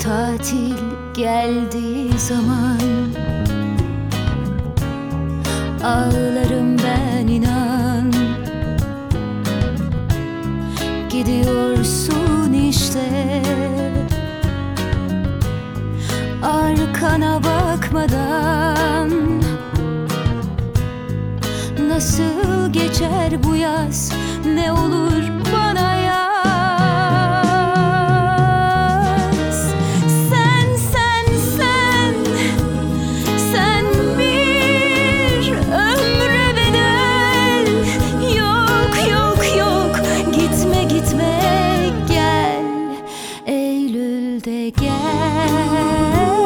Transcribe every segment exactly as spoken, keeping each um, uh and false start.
Tatil geldiği zaman ağlarım ben, inan. Gidiyorsun işte, arkana bakmadan. Nasıl geçer bu yaz, ne olur bana yaz. Sen, sen, sen, sen bir ömre bedel. Yok, yok, yok, gitme, gitme, gel. Eylül'de gel.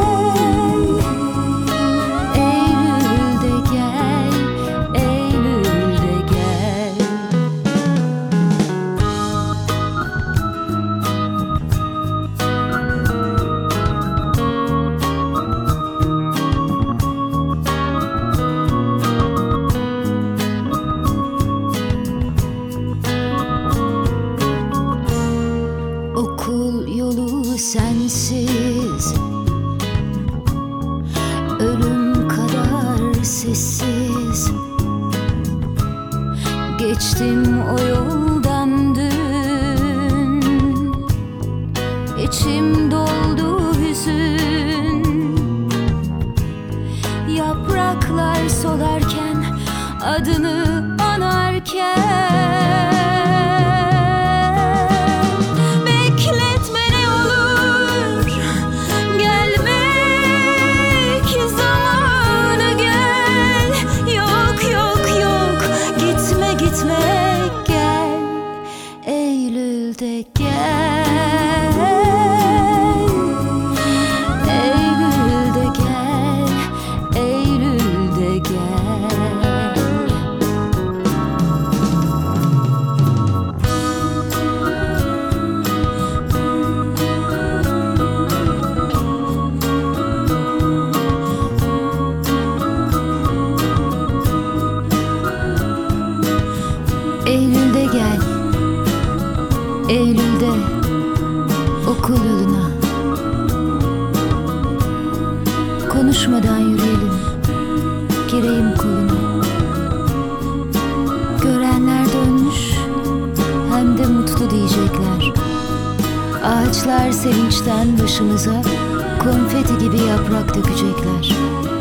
Okul yolu sensiz, ölüm kadar sessiz. Geçtim o yoldan dün, içim doldu hüzün. Yapraklar solarken, adını anarken. Eylül'de gel, Eylül'de gel, Eylül'de gel. Eylül'de gel, Eylül'de okul yoluna. Konuşmadan yürüyelim, gireyim koluna. Görenler dönmüş, hem de mutlu diyecekler. Ağaçlar sevinçten başımıza konfeti gibi yaprak dökecekler.